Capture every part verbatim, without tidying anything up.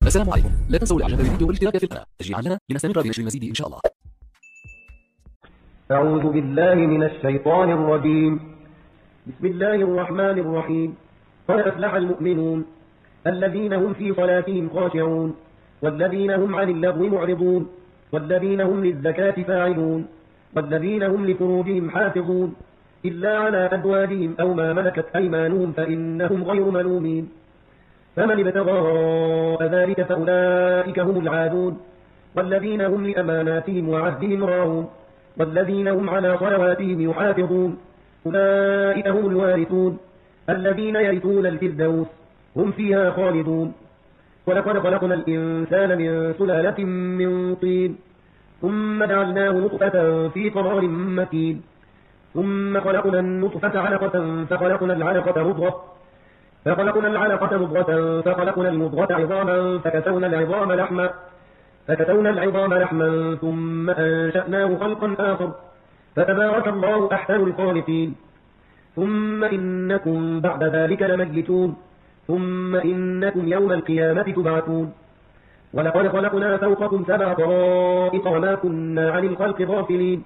السلام عليكم، لا تنسوا الاعجاب بالفيديو والاشتراك في القناة تشجيعا لنا لنستمر بنشر المزيد ان شاء الله. أعوذ بالله من الشيطان الرجيم. بسم الله الرحمن الرحيم. قد أفلح المؤمنون الذين هم في صلاتهم خاشعون والذين هم عن اللغو معرضون والذين هم للزكاة فاعلون والذين هم لفروجهم حافظون إلا على أزواجهم أو ما ملكت أيمانهم فإنهم غير ملومين. فمن ابتغى وراء ذلك فأولئك هم العادون والذين هم لأماناتهم وعهدهم راعون والذين هم على صلواتهم يحافظون أولئك هم الوارثون الذين يرثون الفردوس هم فيها خالدون. ولقد خلقنا الإنسان من سلالة من طين ثم جعلناه نطفة في قرار مكين ثم خلقنا النطفة علقة فخلقنا العلقة مضغة فخلقنا العلقة مضغة فخلقنا المضغة عظاما فكسونا العظام لحما فكسونا العظام لحما ثم أنشأناه خلقا آخر فتبارك الله أحسن الخالقين. ثم إنكم بعد ذلك لميتون ثم إنكم يوم القيامة تبعثون. ولقد خلقنا فوقكم سبع طرائق وما كنا عن الخلق غافلين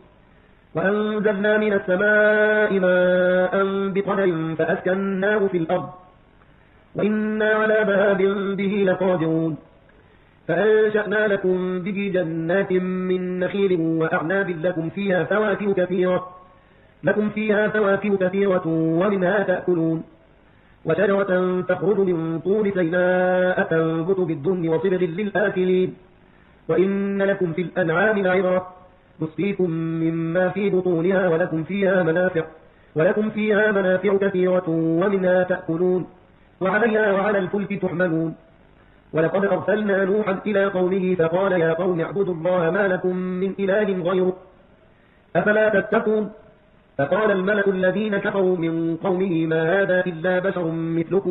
وأنزلنا من السماء ماء بقدر فأسكناه في الأرض وإنا على ذهاب به لقادرون. فأنشأنا لكم به جنات من نخيل وأعناب لكم فيها فواكه كثيرة لكم فيها فواكه كثيرة ومنها تأكلون. وشجرة تخرج من طور سيناء تنبت بالدهن وصبغ للآكلين. وإن لكم في الأنعام لعبرة نسقيكم مما في بطونها ولكم فيها منافع ولكم فيها منافع كثيرة ومنها تأكلون وعليها وعلى الفلك تحملون. ولقد أرسلنا نوحا إلى قومه فقال يا قوم اعبدوا الله ما لكم من إله غيره أفلا تتقون. فقال الملأ الذين كفروا من قومه ما هذا إلا بشر مثلكم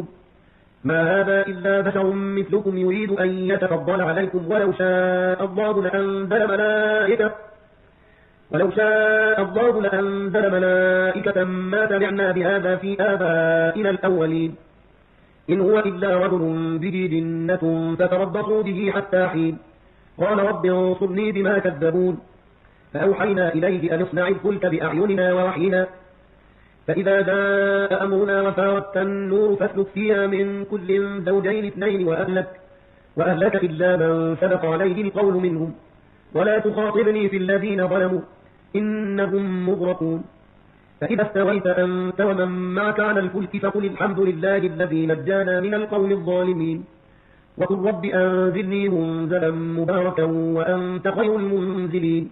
ما هذا إلا بشر مثلكم يريد أن يتفضل عليكم ولو شاء الله لأنزل ملائكة ولو شاء الله لأنزل ملائكة ما سمعنا بهذا في آبائنا الأولين إن هو إلا رجل به جنة فتربصوا به حتى حين. قال رب انصرني بما كذبون. فأوحينا إليه أن اصنع الفلك بأعيننا ووحينا فإذا جاء أمرنا وفارت النور فاسلك فيها من كل زوجين اثنين وأهلك وأهلك إلا من سبق عليه القول منهم ولا تخاطبني في الذين ظلموا إنهم مغرقون. فإذا استويت أنت ومن معك على الفلك فقل الحمد لله الذي نجانا من القوم الظالمين وقل رب أنزلني منزلا مباركا وأنت خير المنزلين.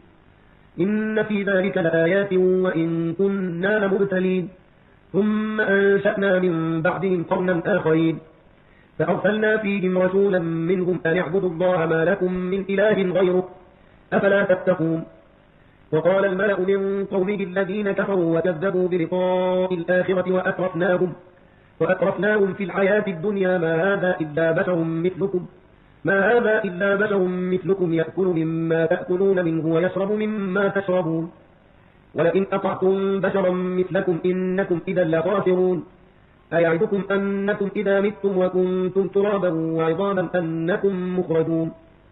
إن في ذلك لآيات وإن كنا لمبتلين. ثم أنشأنا من بعدهم قرنا آخرين فأرسلنا فيهم رسولا منهم أن اعبدوا الله ما لكم من إله غيره أفلا تتقون. وقال الملأ من قومه الذين كفروا وكذبوا بلقاء الآخرة وأترفناهم وأترفناهم في الحياة الدنيا ما هذا إلا بشر مثلكم ما هذا إلا بشر مثلكم يأكل مما تأكلون منه ويشرب مما تشربون ولئن أطعتم بشرا مثلكم إنكم إذا لخاسرون. أيعدكم أنكم إذا متم وكنتم ترابا وعظاما أنكم مخرجون.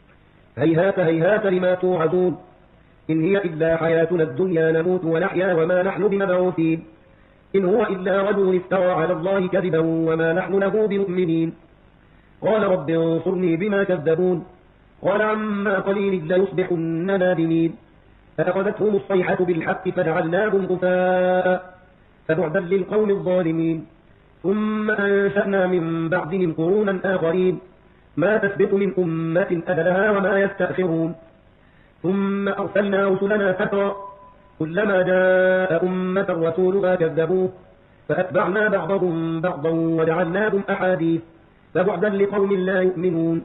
هيهات هيهات لما توعدون إن هي إلا حياتنا الدنيا نموت ونحيا وما نحن بمبعوثين إن هو إلا رجل افترى على الله كذبا وما نحن له بمؤمنين. قال رب انصرني بما كذبون. قال عما قليل ليصبحن نادمين. فأخذتهم الصيحة بالحق فجعلناهم غثاء فبعدا للقوم الظالمين. ثم أنشأنا من بعدهم قرونا آخرين ما تسبق من أمة أجلها وما يستأخرون. ثم أرسلنا رسلنا فترا كلما جاء أمة رسولها كذبوه فأتبعنا بعضهم بعضا وجعلناهم أحاديث فبعدا لقوم لا يؤمنون.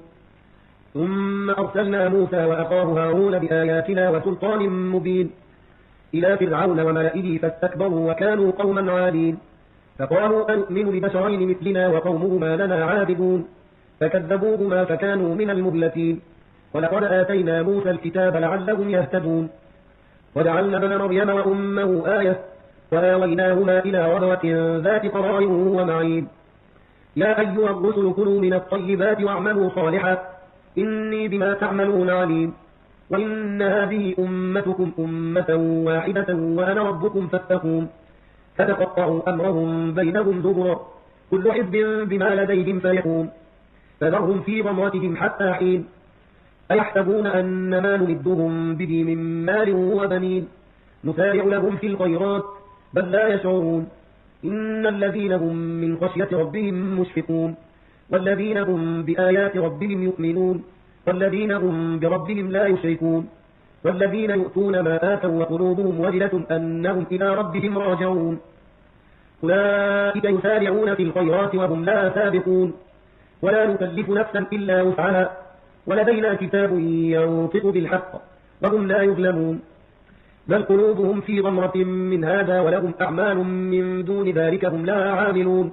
ثم أرسلنا موسى وأخاه هارون بآياتنا وسلطان مبين إلى فرعون وملئه فاستكبروا وكانوا قوما عالين فقالوا أنؤمن لبشرين مثلنا وقومهما لنا عابدون فكذبوهما فكانوا من المهلكين. ولقد آتينا موسى الكتاب لعلهم يهتدون. وجعلنا ابن مريم وأمه آية وآويناهما إلى ربوة ذات قرار ومعين. يا أيها الرسل كلوا من الطيبات واعملوا صالحا إني بما تعملون عليم وإن هذه أمتكم أمة واحدة وأنا ربكم فاتقون فتقطعوا أمرهم بينهم زبرا كل حزب بما لديهم فرحون فذرهم في غمرتهم حتى حين أيحسبون أن ما نمدهم به من مال وبنين نسارع لهم في الخيرات بل لا يشعرون إن الذين هم من خشية ربهم مشفقون والذين هم بآيات ربهم يؤمنون والذين هم بربهم لا يشركون والذين يؤتون ما آتوا وقلوبهم وجلة أنهم إلى ربهم راجعون أولئك يسارعون في الخيرات وهم لا سابقون ولا نكلف نفسا إلا وسعها ولدينا كتاب ينطق بالحق وهم لا يظلمون بل قلوبهم في غمرة من هذا ولهم أعمال من دون ذلك هم لا عاملون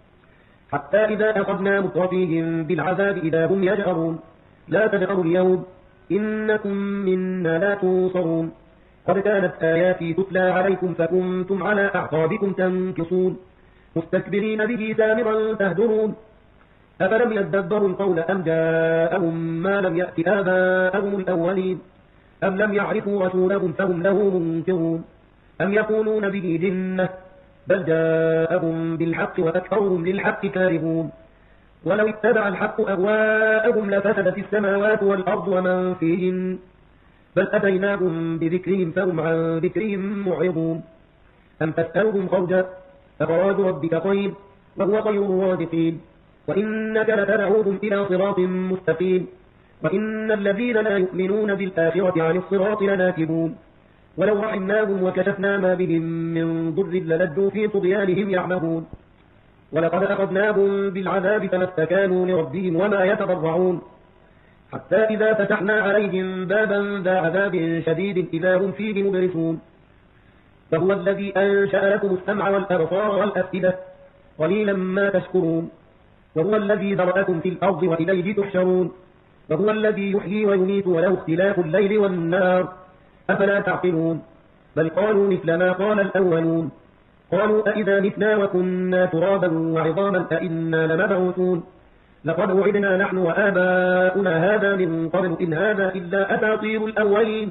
حتى إذا أخذنا مترفيهم بالعذاب إذا هم يجأرون لا تجأروا اليوم إنكم منا لا تنصرون قد كانت آياتي تتلى عليكم فكنتم على أعقابكم تنكصون مستكبرين به سامرا تهدرون أفلم يدبروا القول أم جاءهم ما لم يأت آباءهم الأولين أم لم يعرفوا رسولهم فهم له منكرون أم يقولون به جنة بل جاءهم بالحق وأكثرهم للحق كارهون ولو اتبع الحق أهواءهم لفسدت السماوات والأرض ومن فيهن بل أتيناهم بذكرهم فهم عن ذكرهم معرضون أم تسألهم خرجا فخراج ربك خير وهو خير الرازقين وإنك لتدعوهم إلى صراط مستقيم وإن الذين لا يؤمنون بالآخرة عن الصراط لناكبون ولو رحمناهم وكشفنا ما بهم من ضر للجوا في طغيانهم يعمهون ولقد أخذناهم بالعذاب فما استكانوا لربهم وما يتضرعون حتى إذا فتحنا عليهم بابا ذا عذاب شديد إذا هم فيه مبلسون فهو الذي أنشأ لكم السمع والأبصار والأفئدة قليلا ما تشكرون وهو الذي ذرأكم في الأرض وإليه تحشرون وهو الذي يحيي ويميت وله اختلاف الليل والنهار أفلا تعقلون بل قالوا مثل ما قال الأولون قالوا أئذا متنا وكنا ترابا وعظاما أئنا لمبعوثون لقد وعدنا نحن وآباؤنا هذا من قبل إن هذا إلا أساطير الأولين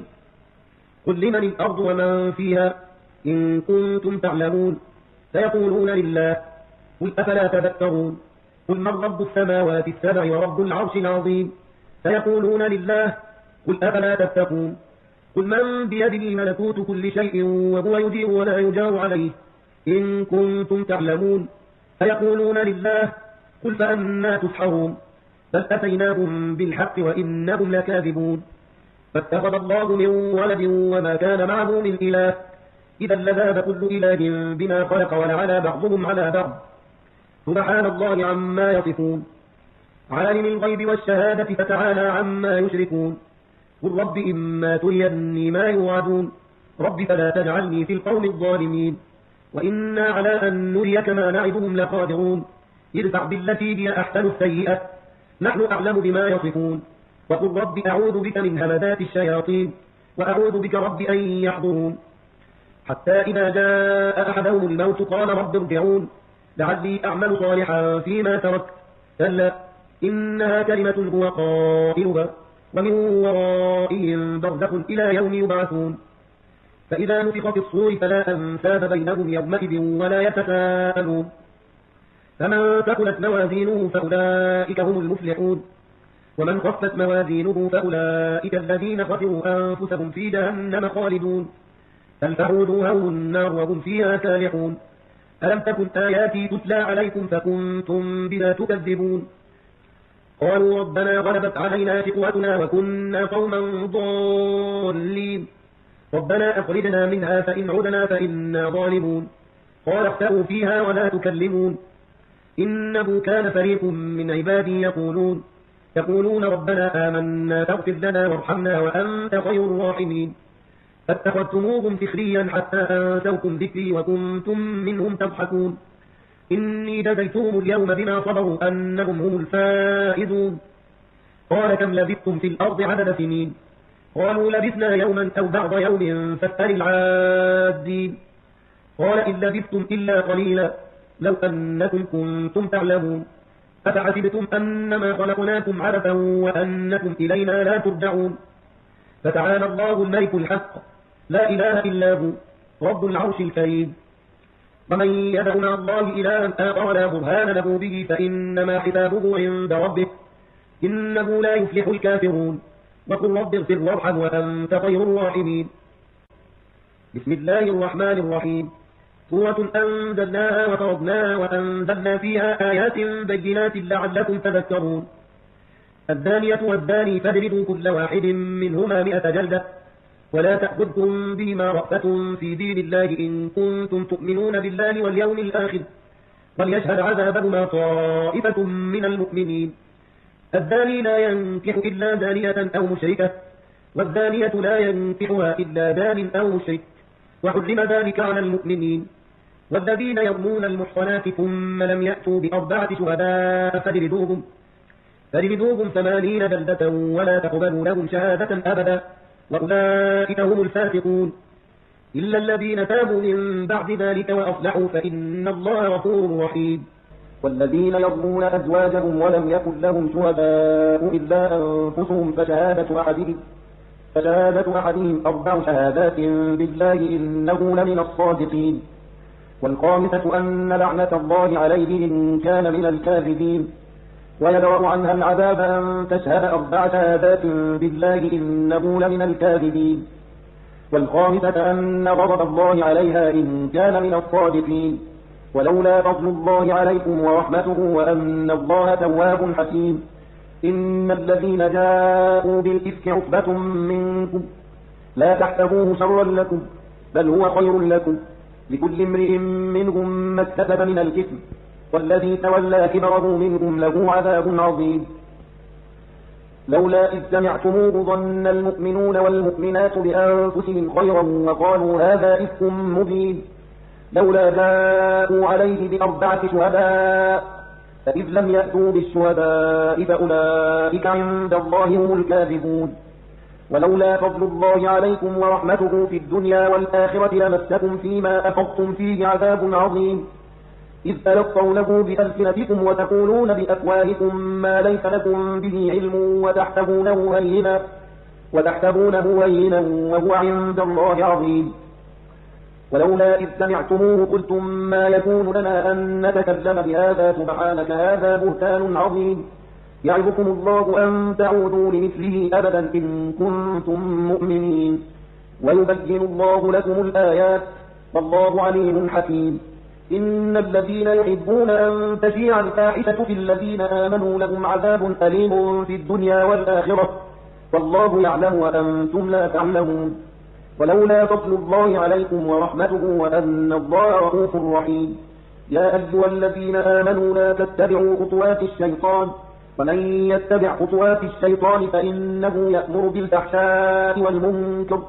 قل لمن الأرض ومن فيها إن كنتم تعلمون سيقولون لله قل أفلا تذكرون قل من رب السماوات السبع ورب العرش العظيم سيقولون لله قل أفلا تتقون قل من بيده ملكوت كل شيء وهو يجير ولا يجار عليه إن كنتم تعلمون سيقولون لله قل فأنا تسحرون بل أتيناهم بالحق وإنهم لكاذبون فاتخذ الله من ولد وما كان معه من إله إذا لذاب كل إله بما خلق ولعلى بعضهم على بعض سبحان الله عما يصفون عالم الغيب والشهادة فتعالى عما يشركون قل رب إما تريني ما يوعدون رب فلا تجعلني في القوم الظالمين وإنا على أن نريك ما نعدهم لقادرون ادفع بالتي هي أحسن السيئة نحن أعلم بما يصفون وقل رب أعوذ بك من همدات الشياطين وأعوذ بك رب أن يحضرون حتى إذا جاء أحدهم الموت قال رب ارجعون لعلي أعمل صالحا فيما تركت كلا إنها كلمة هو قائلها ومن ورائهم برزخ إلى يوم يبعثون فإذا نفخ في الصور فلا أنساب بينهم يومئذ ولا يتساءلون فمن ثقلت موازينه فأولئك هم المفلحون ومن خفت موازينه فأولئك الذين خسروا أنفسهم في جهنم خالدون تلفح وجوههم النار وهم فيها كالحون ألم تكن آياتي تتلى عليكم فكنتم بها تكذبون قالوا ربنا غلبت علينا شقوتنا وكنا قوما ضالين ربنا أخرجنا منها فإن عدنا فإنا ظالمون قال اخسأوا فيها ولا تكلمون إنه كان فريق من عبادي يقولون يقولون ربنا آمنا فاغفر لنا وارحمنا وأنت خير الراحمين فاتخذتموهم سخريا حتى أنسوكم ذكري وكنتم منهم تضحكون إني جزيتهم اليوم بما صبروا أنهم هم الفائزون قال كم لبثتم في الأرض عدد سنين قالوا لبثنا يوما أو بعض يوم فاسأل العادين قال إن لبثتم إلا قليلا لو أنكم كنتم تعلمون أفحسبتم أنما خلقناكم عبثا وأنكم إلينا لا ترجعون فتعالى الله الملك الحق لا إله إلا هو رب العرش الكريم ومن يدع مع الله إلها آخر لا برهان له به فإنما حسابه عند ربه إنه لا يفلح الكافرون وقل رب اغفر وارحم وأنت خير الراحمين بسم الله الرحمن الرحيم سورة أنزلناها وفرضناها وأنزلنا فيها آيات بينات لعلكم تذكرون الزانية والزاني فاجلدوا كل واحد منهما مئة جلدة ولا تأخذكم بهما رأفة في دين الله إن كنتم تؤمنون بالله واليوم الآخر وليشهد عذابهما طائفة من المؤمنين الزاني لا ينكح إلا زانية أو مشركة والزانية لا ينكحها إلا زان أو مشرك وحرم ذلك على المؤمنين والذين يرمون المحصنات ثم لم يأتوا بأربعة شهداء فاجلدوهم فاجلدوهم ثمانين جلدة ولا تقبلوا لهم شهادة أبدا وأولئك هم الفاسقون إلا الذين تابوا من بعد ذلك وأصلحوا فإن الله غفور رحيم والذين يرمون أزواجهم ولم يكن لهم شهداء إلا أنفسهم فشهادة أحدهم فشهادة أحدهم أربع شهادات بالله إنه لمن الصادقين والخامسة أن لعنة الله عليه إن كان من الكاذبين ويدرأ عنها العذاب أن تشهد أربع شهادات بالله إنه لمن الكاذبين والخامسة أن غضب الله عليها إن كان من الصادقين ولولا فضل الله عليكم ورحمته وأن الله تواب حكيم إن الذين جاءوا بالإفك عصبة منكم لا تحسبوه شرا لكم بل هو خير لكم لكل امرئ منهم ما اكتسب من الإثم والذي تولى كبره منهم له عذاب عظيم لولا إذ سمعتموه ظن المؤمنون والمؤمنات بأنفسهم خيرا وقالوا هذا إفك مبين لولا جاءوا عليه بأربعة شهداء فإذ لم يأتوا بالشهداء فأولئك عند الله هم الكاذبون ولولا فضل الله عليكم ورحمته في الدنيا والآخرة لمسكم فيما أفضتم فيه عذاب عظيم إذ تلقونه بألسنتكم وتقولون بأفواهكم ما ليس لكم به علم وتحسبونه هينا وتحسبونه هينا وهو عند الله عظيم ولولا إذ سمعتموه قلتم ما يكون لنا أن نتكلم بهذا سبحانك هذا بهتان عظيم يعظكم الله أن تعودوا لمثله أبدا إن كنتم مؤمنين ويبين الله لكم الآيات والله عليم حكيم إن الذين يحبون أن تشيع الفاحشة في الذين آمنوا لهم عذاب أليم في الدنيا والآخرة والله يعلم وأنتم لا تعلمون ولولا فضل الله عليكم ورحمته وأن الله رؤوف رحيم يا أيها الذين آمنوا لا تتبعوا خطوات الشيطان ومن يتبع خطوات الشيطان فإنه يأمر بالفحشاء والمنكر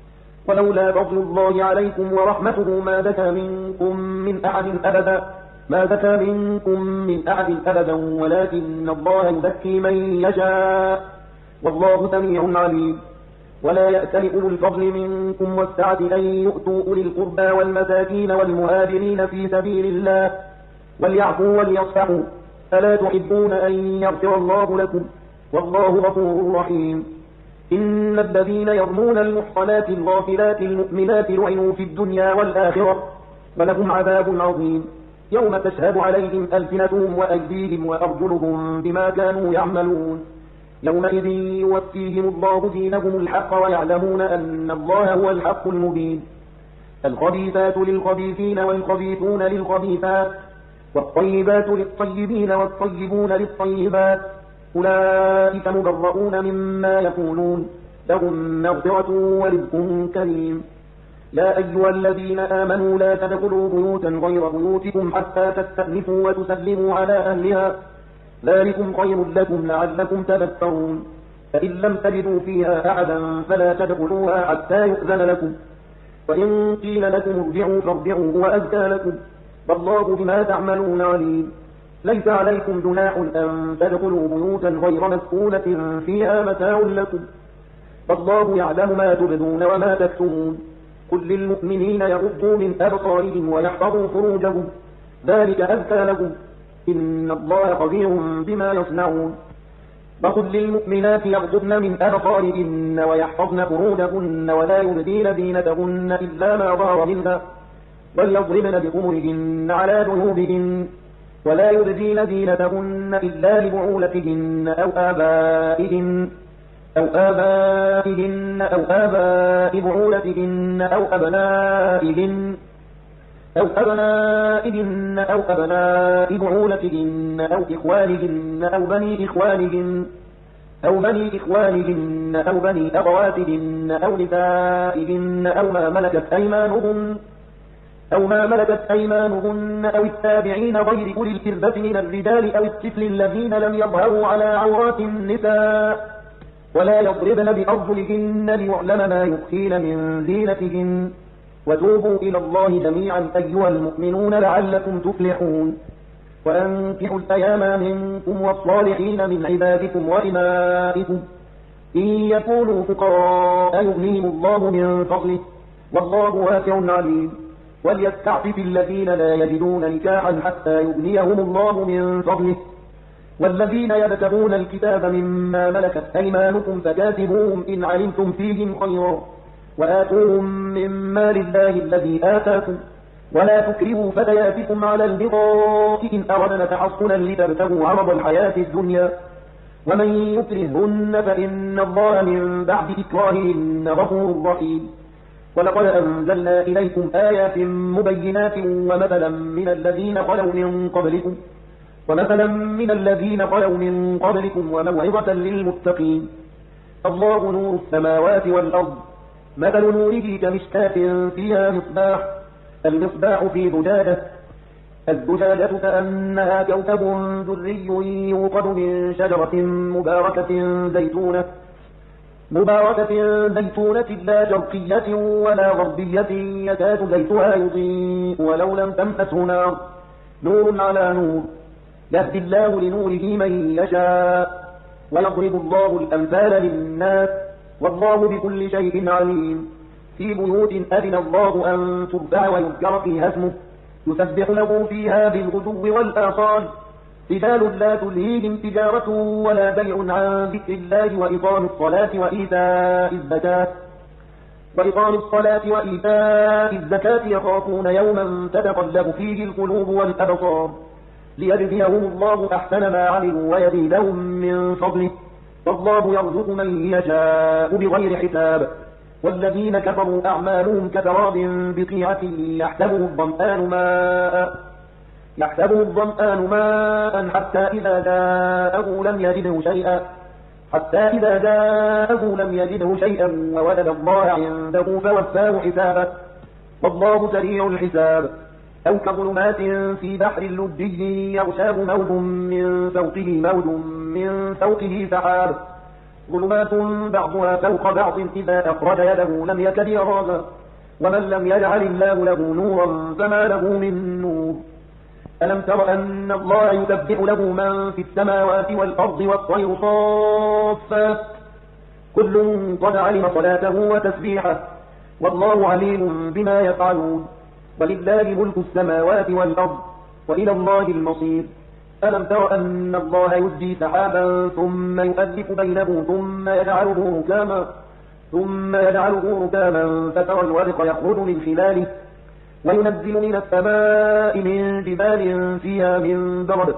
ولولا فضل الله عليكم ورحمته ما زكى منكم من أحد أبدا ما زكى منكم من أحد أبدا ولكن الله يزكي من يشاء والله سميع عليم ولا يأتل أولو الفضل منكم والسعة أن يؤتوا أولي القربى والمساكين والمهاجرين في سبيل الله وليعفوا وليصفحوا ألا تحبون أن يغفر الله لكم والله غفور رحيم إن الذين يرمون المحصنات الغافلات المؤمنات لعنوا في الدنيا والآخرة ولهم عذاب عظيم يوم تشهد عليهم ألسنتهم وأيديهم وأرجلهم بما كانوا يعملون يومئذ يوفيهم الله دينهم الحق ويعلمون أن الله هو الحق المبين الخبيثات للخبيثين والخبيثون للخبيثات والطيبات للطيبين والطيبون للطيبات أولئك مبرؤون مما يقولون لهم مغفرة ورزق كريم يا أيها الذين آمنوا لا تدخلوا بيوتا غير بيوتكم حتى تستأنسوا وتسلموا على أهلها ذلكم خير لكم لعلكم تذكرون فإن لم تجدوا فيها أحدا فلا تدخلوها حتى يؤذن لكم وإن قيل لكم ارجعوا فارجعوا هو أزكى لكم والله بما تعملون عليم ليس عليكم جناح أن تدخلوا بيوتا غير مسكونة فيها متاع لكم والله يعلم ما تبدون وما تكتمون قل للمؤمنين يغضوا من أبصارهم ويحفظوا فروجهم ذلك أزكى لكم إن الله خبير بما يصنعون وقل للمؤمنات يغضضن من أبصارهن ويحفظن فروجهن ولا يبدين زينتهن إلا ما ظهر منها وليضربن بخمرهن على جنوبهن ولا يبدين زينتهن إلا لبعولتهن أو آبائهن أو آبائهن أو آباء بعولتهن أو أبنائهن أو أبنائهن أو أبناء بعولتهن أو إخوانهن أو بني إخوانهن أو بني إخوانهن أو بني أخواتهن أو نسائهن أو ما ملكت أيمانهن أو ما ملكت أيمانهن أو التابعين غير أولي الإربة من الرجال أو الطفل الذين لم يظهروا على عورات النساء ولا يضربن بأرجلهن ليعلم ما يخفين من زينتهن وتوبوا إلى الله جميعا أيها المؤمنون لعلكم تفلحون وأنكحوا الأيام منكم والصالحين من عبادكم وإمائكم إن يكونوا فقراء يغنيهم الله من فضله والله واسع عليم وليستعفف الذين لا يجدون نكاحا حتى يغنيهم الله من فضله والذين يبتغون الكتاب مما ملكت أيمانكم فكاتبوهم إن علمتم فيهم خيرا وآتوهم من مال الله الذي آتاكم ولا تكرهوا فتياتكم على البغاء إن أردنا تحصنا لتبتغوا عرض الحياة الدنيا ومن يكرهن فإن الله من بعد إكراههن غفور رحيم ولقد أنزلنا إليكم آيات مبينات ومثلا من الذين خلوا من قبلكم ومثلا من الذين خلوا من قبلكم وموعظة للمتقين الله نور السماوات والأرض مثل نوره كمشكاة فيها مصباح المصباح في زجاجة الزجاجة كأنها كوكب دري يوقد من شجرة مباركة زيتونة مباركة زيتونة لا شرقية ولا غربية يكاد زيتها يضيء ولو لم تمسسه نار نور على نور يهدي الله لنوره من يشاء ويضرب الله الأمثال للناس والله بكل شيء عليم في بيوت أذن الله أن ترفع ويذكر فيها اسمه يسبح له فيها بالغدو والآصال رجال لا تلهيهم تجارة ولا بيع عن ذكر الله وإقام الصلاة وإيتاء الزكاة وإقام الصلاة وإيتاء الزكاة يخافون يوما تتقلب فيه القلوب والأبصار ليجزيهم الله أحسن ما عملوا ويزيدهم من فضله والله يرزق من يشاء بغير حساب والذين كفروا أعمالهم كسراب بقيعة يحسبه الظمآن ماء يحسبه الظمآن ماء حتى إذا جاءه لم يجده شيئا حتى إذا جاءه لم يجده شيئا ووجد الله عنده فوفاه حسابه والله سريع الحساب أو كظلمات في بحر لجي يغشاه موج من فوقه موج من فوقه سحاب ظلمات بعضها فوق بعض إذا أخرج يده لم يكد يراها ومن لم يجعل الله له نورا فما له من نور ألم تر أن الله يسبح له من في السماوات والأرض والطير صافات كل قد علم صلاته وتسبيحه والله عليم بما يفعلون ولله ملك السماوات والأرض وإلى الله المصير ألم تر أن الله يزجي سحابا ثم يؤلف بينه ثم يجعله ركاما ثم يجعله ركاما فترى الورق يخرج من خلاله وينزل من السماء من جبال فيها من برد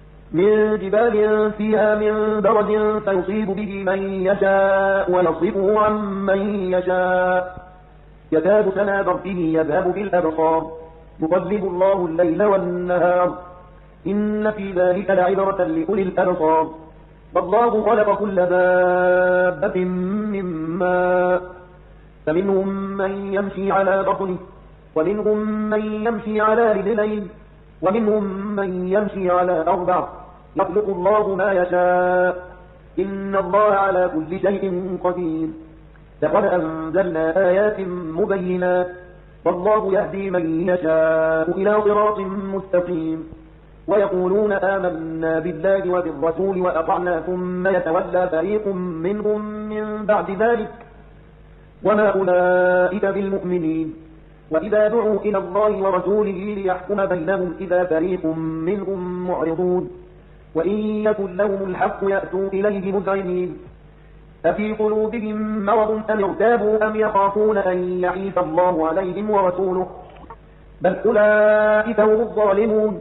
من جبال فيها من برد فيصيب به من يشاء ويصرفه عن من يشاء يكاد سنا برقه يذهب بالأبصار يقلب الله الليل والنهار إن في ذلك لعبرة لأولي الأبصار والله خلق كل دابة من ماء فمنهم من يمشي على بطنه ومنهم من يمشي على رجلين ومنهم من يمشي على أربع يخلق الله ما يشاء إن الله على كل شيء قدير لقد أنزلنا آيات مبينات والله يهدي من يشاء إلى صراط مستقيم ويقولون آمنا بالله وبالرسول وأطعنا ثم يتولى فريق منهم من بعد ذلك وما أولئك بالمؤمنين وإذا دعوا إلى الله ورسوله ليحكم بينهم إذا فريق منهم معرضون وإن يكن لهم الحق يأتوا إليه مذعنين أفي قلوبهم مرض أم ارتابوا أم يخافون أن يحيف الله عليهم ورسوله بل أولئك هم الظالمون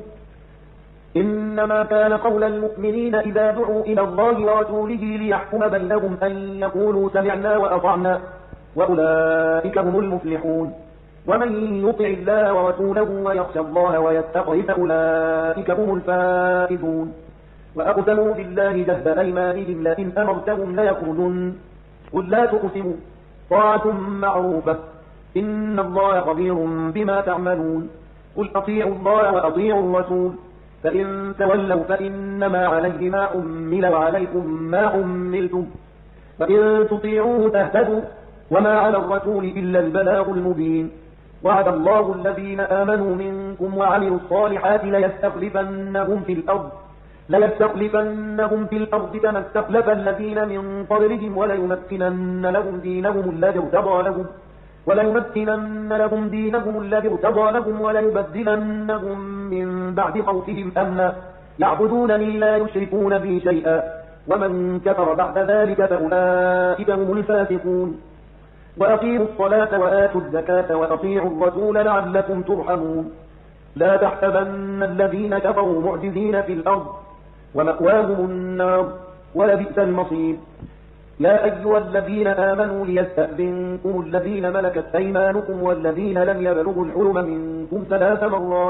إنما كان قول المؤمنين إذا دعوا إلى الله ورسوله ليحكم بينهم أن يقولوا سمعنا وأطعنا وأولئك هم المفلحون ومن يطع الله ورسوله ويخشى الله ويتقه فأولئك هم الفائزون وأقسموا بالله جهد أيمانهم لئن أمرتهم ليخرجن قل لا تقسموا طاعة معروفة إن الله خبير بما تعملون قل أطيعوا الله وأطيعوا الرسول فإن تولوا فإنما عليه ما حمل وعليكم ما حملتم فإن تطيعوه تهتدوا وما على الرسول إلا البلاغ المبين وعد الله الذين آمنوا منكم وعملوا الصالحات ليستخلفنهم في الأرض ليستخلفنهم في الأرض كما استخلف الذين من قبلهم وليمكنن لهم دينهم الذي ارتضى لهم وليمكنن لهم دينهم الذي ارتضى لهم وليبدلنهم من بعد خوفهم أمنا يعبدونني لا يشركون بي شيئا ومن كفر بعد ذلك فأولئك هم الفاسقون وأقيموا الصلاة وآتوا الزكاة وأطيعوا الرسول لعلكم ترحمون لا تحسبن الذين كفروا معجزين في الأرض ومأواهم النار ولبئس المصير يا أيها الذين آمنوا ليستأذنكم الذين ملكت أيمانكم والذين لم يبلغوا الحلم منكم ثلاث مرات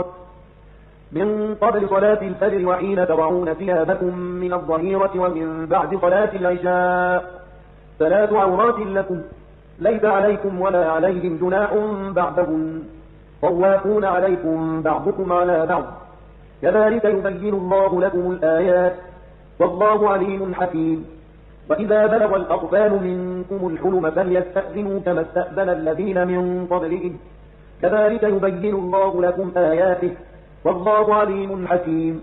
من قبل صلاة الفجر وحين تضعون ثيابكم من الظهيرة ومن بعد صلاة العشاء ثلاث عورات لكم ليس عليكم ولا عليهم جناح بعدهن طوافون عليكم بعضكم على بعض كذلك يبين الله لكم الآيات والله عليم حكيم وإذا بلغ الأطفال منكم الحلم فليستأذنوا كما استأذن الذين من قبلهم كذلك يبين الله لكم آياته والله عليم حكيم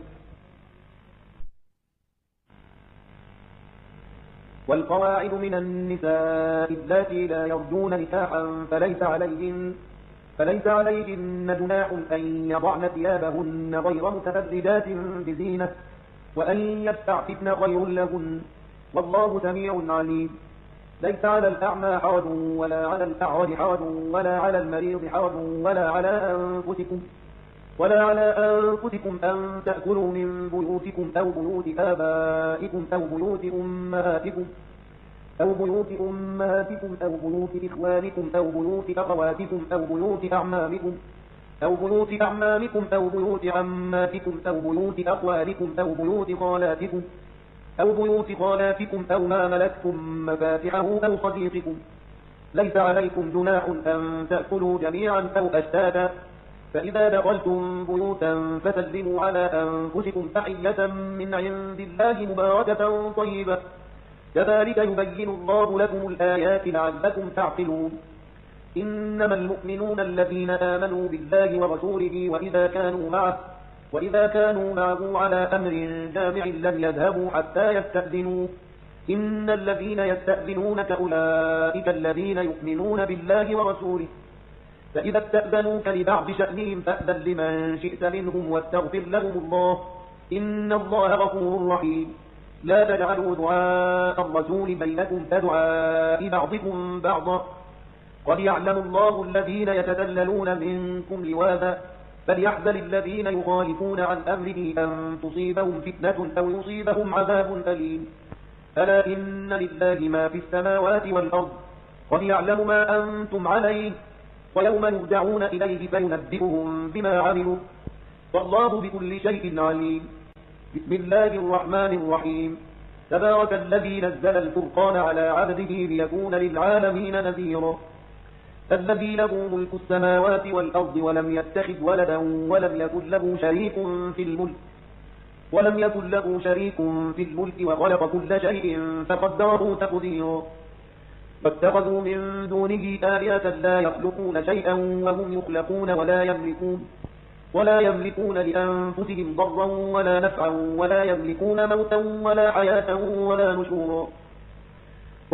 والقواعد من النساء اللاتي لا يرجون نكاحا فليس عليهن فليس عليهن جناح أن يضعن ثيابهن غير متبرجات بزينة وأن يستعففن خير لهن والله سميع عليم ليس على الأعمى حرج ولا على الأعرج حرج ولا على المريض حرج ولا على أنفسكم ولا على أنفسكم أن تأكلوا من بيوتكم أو بيوت آبائكم أو بيوت أمهاتكم أو بيوت أمهاتكم أو بيوت إخوانكم أو بيوت أخواتكم أو بيوت أعمامكم أو بيوت أعمامكم أو بيوت عماتكم أو بيوت أخوالكم أو بيوت خالاتكم أو بيوت خالاتكم أو ما ملكتم مفاتحه أو صديقكم ليس عليكم جناح أن تأكلوا جميعا أو أشتاتا فإذا دخلتم بيوتا فسلموا على أنفسكم تحية من عند الله مباركة طيبة كذلك يبين الله لكم الآيات لعلكم تعقلون إنما المؤمنون الذين آمنوا بالله ورسوله وإذا كانوا معه وإذا كانوا معه على أمر جامع لم يذهبوا حتى يستأذنوه إن الذين يستأذنونك أولئك الذين يؤمنون بالله ورسوله فإذا استأذنوك لبعض شأنهم فأذن لمن شئت منهم واستغفر لهم الله إن الله غفور رحيم لا تجعلوا دعاء الرسول بينكم كدعاء بعضكم بعضا قد يعلم الله الذين يتذللون منكم لواذا فليحذر الذين يخالفون عن أمره أن تصيبهم فتنة أو يصيبهم عذاب أليم ألا إن لله ما في السماوات والأرض قد يعلم ما أنتم عليه ويوم يرجعون إليه فينبئهم بما عملوا والله بكل شيء عليم بسم الله الرحمن الرحيم تبارك الذي نزل الفرقان على عبده ليكون للعالمين نذيرا الذي له ملك السماوات والأرض ولم يتخذ ولدا ولم يكن له شريك في الملك ولم يكن له شريك في الملك وخلق كل شيء فقدره تقديرا فاتخذوا من دونه آلهة لا يخلقون شيئا وهم يخلقون ولا يملكون ولا يملكون لأنفسهم ضرا ولا نفعا ولا يملكون موتا ولا حياة ولا نشورا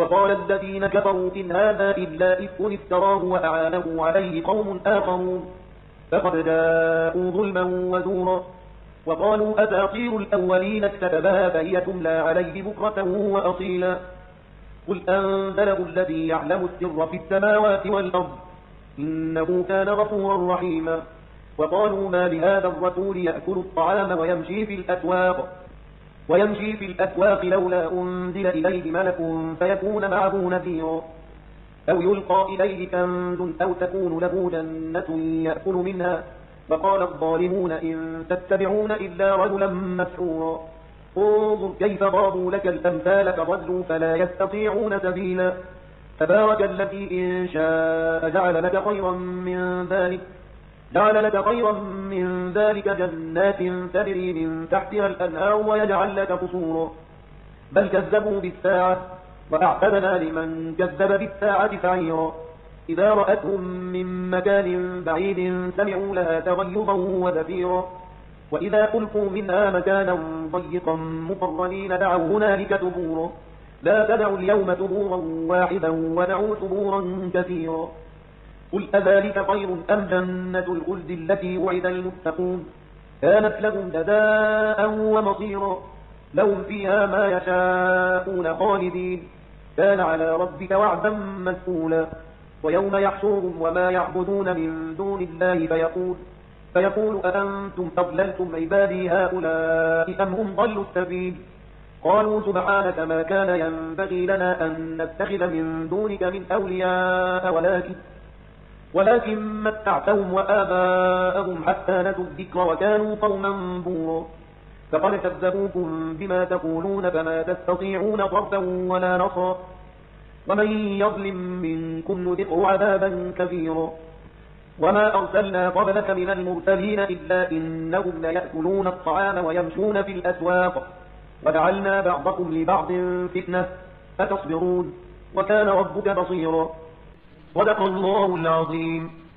وقال الذين كفروا إن هذا إلا إفك افتراه وأعانه عليه قوم آخرون فقد جاءوا ظلما وزورا وقالوا أساطير الأولين اكتتبها فهي تملى عليه بكرة وأصيلا قل أنزله الذي يعلم السر في السماوات والأرض إنه كان غفورا رحيما وقالوا ما لهذا الرسول يأكل الطعام ويمشي في الأسواق ويمشي في الأسواق لولا أنزل إليه ملك فيكون معه نذيرا أو يلقى إليه كنز أو تكون له جنة يأكل منها وقال الظالمون إن تتبعون إلا رجلا مسحورا انظر كيف ضربوا لك الأمثال فضلوا فلا يستطيعون سبيلا تبارك الذي إن شاء جعل لك خيرا من ذلك جعل لك خيرا من ذلك جنات تجري من تحتها الأنهار ويجعل لك قصورا بل كذبوا بالساعة وأعتدنا لمن كذب بالساعة سعيرا إذا رأتهم من مكان بعيد سمعوا لها تغيظا وزفيرا وإذا ألقوا منها مكانا ضيقا مقرنين دعوا هنالك ثبورا لا تدعوا اليوم ثبورا واحدا ودعوا ثبورا كثيرا قل أذلك خير أم جنة الخلد التي وعد المتقون كانت لهم جزاء ومصيرا لهم فيها ما يشاءون خالدين كان على ربك وعدا مسئولا ويوم يحشرهم وما يعبدون من دون الله فيقول فيقول أأنتم أضللتم عبادي هؤلاء أم هم ضلوا السبيل قالوا سبحانك ما كان ينبغي لنا أن نتخذ من دونك من أولياء ولكن ولكن متعتهم وآباءهم حتى نسوا الذكر وكانوا قوما بورا فقد كذبوكم بما تقولون فما تستطيعون صرفا ولا نصرا ومن يظلم منكم نذقه عذابا كبيرا وما أرسلنا قبلك من المرسلين إلا إنهم ليأكلون الطعام ويمشون في الأسواق وجعلنا بعضكم لبعض فتنة أتصبرون وكان ربك بصيرا صدق الله العظيم.